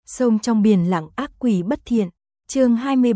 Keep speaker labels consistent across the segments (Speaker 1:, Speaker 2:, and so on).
Speaker 1: Sông trong biển lặng ác quỷ bất thiện. Chương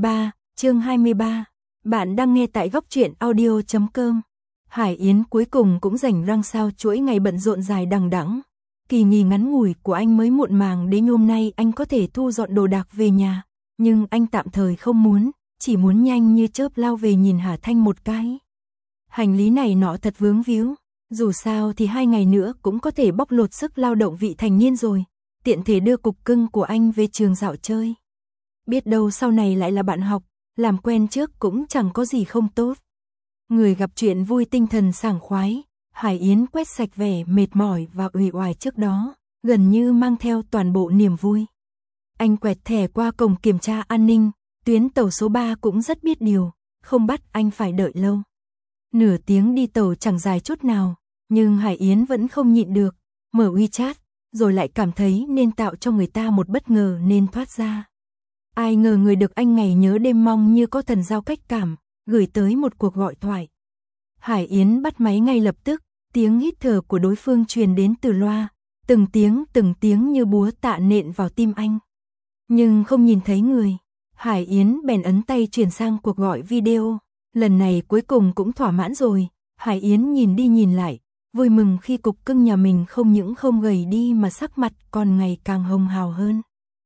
Speaker 1: 23. Bạn đang nghe tại góc truyện audio.com. Hải Yến cuối cùng cũng rảnh rang sau chuỗi ngày bận rộn dài đằng đẵng. Kỳ nghỉ ngắn ngủi của anh mới muộn màng đến hôm nay anh có thể thu dọn đồ đạc về nhà, nhưng anh tạm thời không muốn, chỉ muốn nhanh như chớp lao về nhìn Hà Thanh một cái. Hành lý này nọ thật vướng víu, dù sao thì 2 ngày nữa cũng có thể bóc lột sức lao động vị thành niên rồi, tiện thể đưa cục cưng của anh về trường dạo chơi. Biết đâu sau này lại là bạn học, làm quen trước cũng chẳng có gì không tốt. Người gặp chuyện vui tinh thần sảng khoái, Hải Yến quét sạch vẻ mệt mỏi và uể oải trước đó, gần như mang theo toàn bộ niềm vui. Anh quẹt thẻ qua cổng kiểm tra an ninh, tuyến tàu số 3 cũng rất biết điều, không bắt anh phải đợi lâu. Nửa tiếng đi tàu chẳng dài chút nào, nhưng Hải Yến vẫn không nhịn được, mở WeChat, rồi lại cảm thấy nên tạo cho người ta một bất ngờ nên thoát ra. Ai ngờ người được anh ngày nhớ đêm mong như có thần giao cách cảm, gửi tới một cuộc gọi thoại. Hải Yến bắt máy ngay lập tức, tiếng hít thở của đối phương truyền đến từ loa, từng tiếng như búa tạ nện vào tim anh. Nhưng không nhìn thấy người, Hải Yến bèn ấn tay chuyển sang cuộc gọi video. Lần này cuối cùng cũng thỏa mãn rồi, Hải Yến nhìn đi nhìn lại, vui mừng khi cục cưng nhà mình không những không gầy đi mà sắc mặt còn ngày càng hồng hào hơn.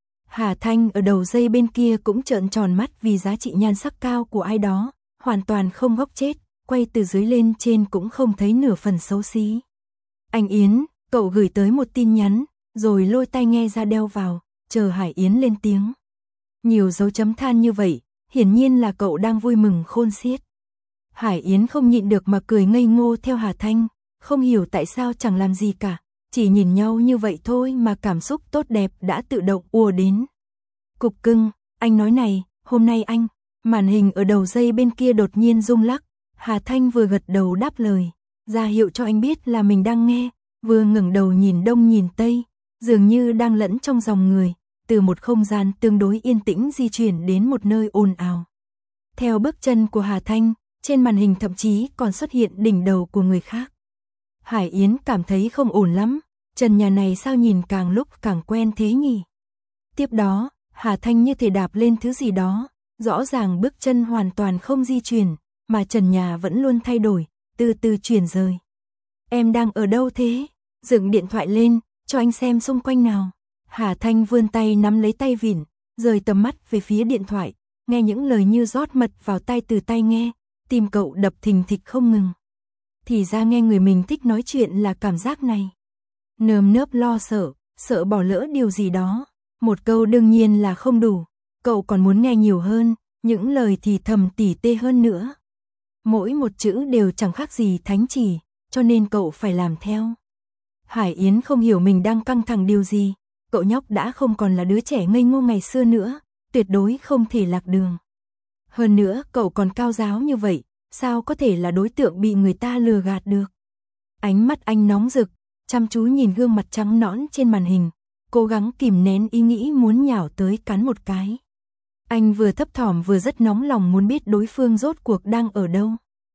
Speaker 1: Hà Thanh ở đầu dây bên kia cũng trợn tròn mắt vì giá trị nhan sắc cao của ai đó, hoàn toàn không góc chết, quay từ dưới lên trên cũng không thấy nửa phần xấu xí. Anh Yến, cậu gửi tới một tin nhắn, rồi lôi tai nghe ra đeo vào, chờ Hải Yến lên tiếng. Nhiều dấu chấm than như vậy, hiển nhiên là cậu đang vui mừng khôn xiết. Hải Yến không nhịn được mà cười ngây ngô theo Hà Thanh, không hiểu tại sao chẳng làm gì cả, chỉ nhìn nhau như vậy thôi mà cảm xúc tốt đẹp đã tự động ùa đến. Cục cưng, anh nói này, hôm nay anh, màn hình ở đầu dây bên kia đột nhiên rung lắc, Hà Thanh vừa gật đầu đáp lời, ra hiệu cho anh biết là mình đang nghe, vừa ngẩng đầu nhìn đông nhìn tây, dường như đang lẫn trong dòng người, từ một không gian tương đối yên tĩnh di chuyển đến một nơi ồn ào. Theo bước chân của Hà Thanh, trên màn hình thậm chí còn xuất hiện đỉnh đầu của người khác. Hải Yến cảm thấy không ổn lắm, trần nhà này sao nhìn càng lúc càng quen thế nhỉ? Tiếp đó, Hà Thanh như thể đạp lên thứ gì đó, rõ ràng bước chân hoàn toàn không di chuyển, mà trần nhà vẫn luôn thay đổi, từ từ chuyển rời. Em đang ở đâu thế? Dựng điện thoại lên, cho anh xem xung quanh nào. Hà Thanh vươn tay nắm lấy tay vịn, rời tầm mắt về phía điện thoại, nghe những lời như rót mật vào tai từ tai nghe, tim cậu đập thình thịch không ngừng. Thì ra nghe người mình thích nói chuyện là cảm giác này. Nơm nớp lo sợ bỏ lỡ điều gì đó. Một câu đương nhiên là không đủ, cậu còn muốn nghe nhiều hơn, những lời thì thầm tỉ tê hơn nữa. Mỗi một chữ đều chẳng khác gì thánh chỉ, cho nên cậu phải làm theo. Hải Yến không hiểu mình đang căng thẳng điều gì, cậu nhóc đã không còn là đứa trẻ ngây ngô ngày xưa nữa, tuyệt đối không thể lạc đường. Hơn nữa cậu còn cao giáo như vậy, sao có thể là đối tượng bị người ta lừa gạt được. Ánh mắt anh nóng rực, chăm chú nhìn gương mặt trắng nõn trên màn hình, cố gắng kìm nén ý nghĩ muốn nhào tới cắn một cái. Anh vừa thấp thỏm vừa rất nóng lòng muốn biết đối phương rốt cuộc đang ở đâu.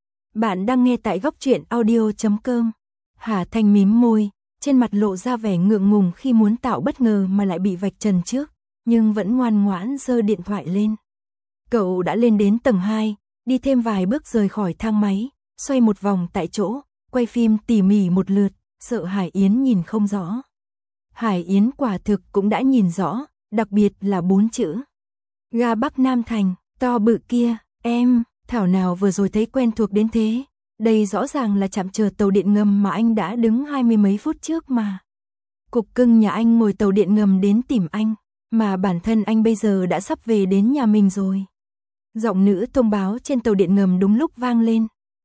Speaker 1: Bạn đang nghe tại góc truyện audio.com. Hà Thanh mím môi, trên mặt lộ ra vẻ ngượng ngùng khi muốn tạo bất ngờ mà lại bị vạch trần trước, nhưng vẫn ngoan ngoãn giơ điện thoại lên. Cậu đã lên đến tầng 2, đi thêm vài bước rời khỏi thang máy, xoay một vòng tại chỗ, quay phim tỉ mỉ một lượt, sợ Hải Yến nhìn không rõ. Hải Yến quả thực cũng đã nhìn rõ, đặc biệt là 4 chữ. Ga Bắc Nam Thành, to bự kia, em, thảo nào vừa rồi thấy quen thuộc đến thế. Đây rõ ràng là trạm chờ tàu điện ngầm mà anh đã đứng 20 mấy phút trước mà. Cục cưng nhà anh ngồi tàu điện ngầm đến tìm anh, mà bản thân anh bây giờ đã sắp về đến nhà mình rồi. Giọng nữ thông báo trên tàu điện ngầm đúng lúc vang lên.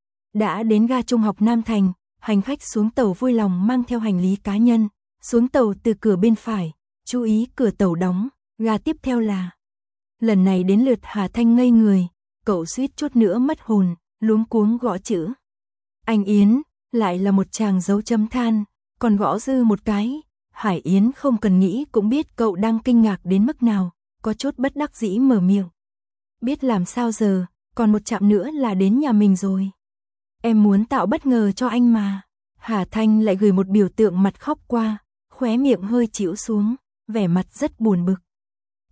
Speaker 1: Đã đến ga trung học Nam Thành, hành khách xuống tàu vui lòng mang theo hành lý cá nhân, xuống tàu từ cửa bên phải, chú ý cửa tàu đóng, ga tiếp theo là. Lần này đến lượt Hà Thanh ngây người, cậu suýt chút nữa mất hồn, luống cuống gõ chữ. Anh Yến, lại là một chàng dấu chấm than, còn gõ dư một cái. Hải Yến không cần nghĩ cũng biết cậu đang kinh ngạc đến mức nào, có chút bất đắc dĩ mở miệng. Biết làm sao giờ, còn một chặng nữa là đến nhà mình rồi. Em muốn tạo bất ngờ cho anh mà. Hà Thanh lại gửi một biểu tượng mặt khóc qua, khóe miệng hơi chịu xuống, vẻ mặt rất buồn bực.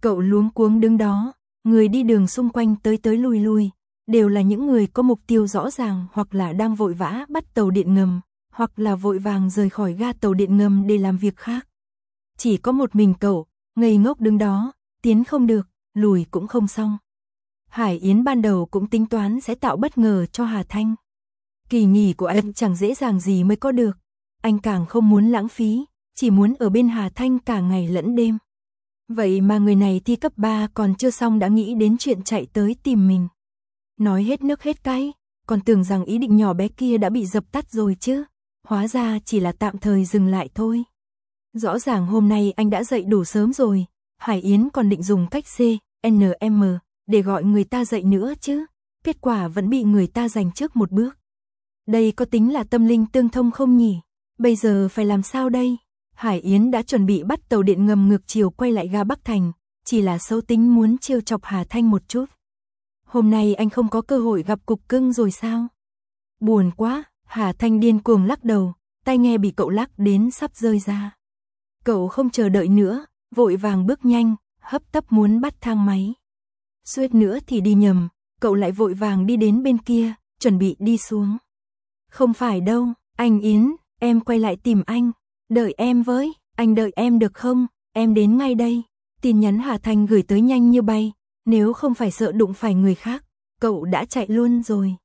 Speaker 1: Cậu luống cuống đứng đó, người đi đường xung quanh tới tới lui lui, đều là những người có mục tiêu rõ ràng hoặc là đang vội vã bắt tàu điện ngầm, hoặc là vội vàng rời khỏi ga tàu điện ngầm để làm việc khác. Chỉ có một mình cậu, ngây ngốc đứng đó, tiến không được, lùi cũng không xong. Hải Yến ban đầu cũng tính toán sẽ tạo bất ngờ cho Hà Thanh. Kỳ nghỉ của anh chẳng dễ dàng gì mới có được, anh càng không muốn lãng phí, chỉ muốn ở bên Hà Thanh cả ngày lẫn đêm. Vậy mà người này thi cấp 3 còn chưa xong đã nghĩ đến chuyện chạy tới tìm mình. Nói hết nước hết cay, còn tưởng rằng ý định nhỏ bé kia đã bị dập tắt rồi chứ, hóa ra chỉ là tạm thời dừng lại thôi. Rõ ràng hôm nay anh đã dậy đủ sớm rồi, Hải Yến còn định dùng cách CNM để gọi người ta dậy nữa chứ, kết quả vẫn bị người ta giành trước một bước. Đây có tính là tâm linh tương thông không nhỉ? Bây giờ phải làm sao đây? Hải Yến đã chuẩn bị bắt tàu điện ngầm ngược chiều quay lại ga Bắc Thành, chỉ là xấu tính muốn trêu chọc Hà Thanh một chút. Hôm nay anh không có cơ hội gặp cục cưng rồi sao? Buồn quá, Hà Thanh điên cuồng lắc đầu, tai nghe bị cậu lắc đến sắp rơi ra. Cậu không chờ đợi nữa, vội vàng bước nhanh, hấp tấp muốn bắt thang máy. Suýt nữa thì đi nhầm, cậu lại vội vàng đi đến bên kia, chuẩn bị đi xuống. Không phải đâu, anh Yến, em quay lại tìm anh, đợi em với, anh đợi em được không, em đến ngay đây. Tin nhắn Hà Thanh gửi tới nhanh như bay, nếu không phải sợ đụng phải người khác, cậu đã chạy luôn rồi.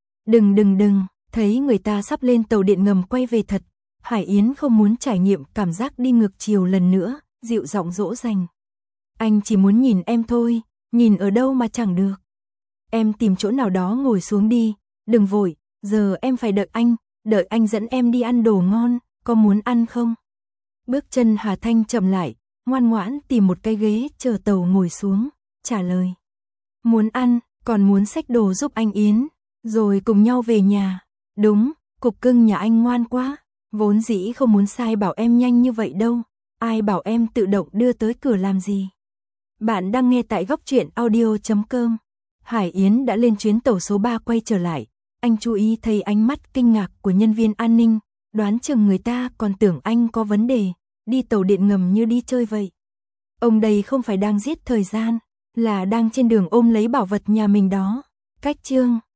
Speaker 1: Đừng, thấy người ta sắp lên tàu điện ngầm quay về thật, Hải Yến không muốn trải nghiệm cảm giác đi ngược chiều lần nữa, dịu giọng dỗ dành. Anh chỉ muốn nhìn em thôi, nhìn ở đâu mà chẳng được. Em tìm chỗ nào đó ngồi xuống đi, đừng vội, giờ em phải đợi anh dẫn em đi ăn đồ ngon, có muốn ăn không? Bước chân Hà Thanh chậm lại, ngoan ngoãn tìm một cái ghế chờ tàu ngồi xuống, trả lời. Muốn ăn, còn muốn xách đồ giúp anh Yến, rồi cùng nhau về nhà. Đúng, cục cưng nhà anh ngoan quá, vốn dĩ không muốn sai bảo em nhanh như vậy đâu, ai bảo em tự động đưa tới cửa làm gì. Bạn đang nghe tại goctruyện.audio.com. Hải Yến đã lên chuyến tàu số 3 quay trở lại, anh chú ý thấy ánh mắt kinh ngạc của nhân viên an ninh, đoán chừng người ta còn tưởng anh có vấn đề, đi tàu điện ngầm như đi chơi vậy. Ông đây không phải đang giết thời gian, là đang trên đường ôm lấy bảo vật nhà mình đó. Cách chương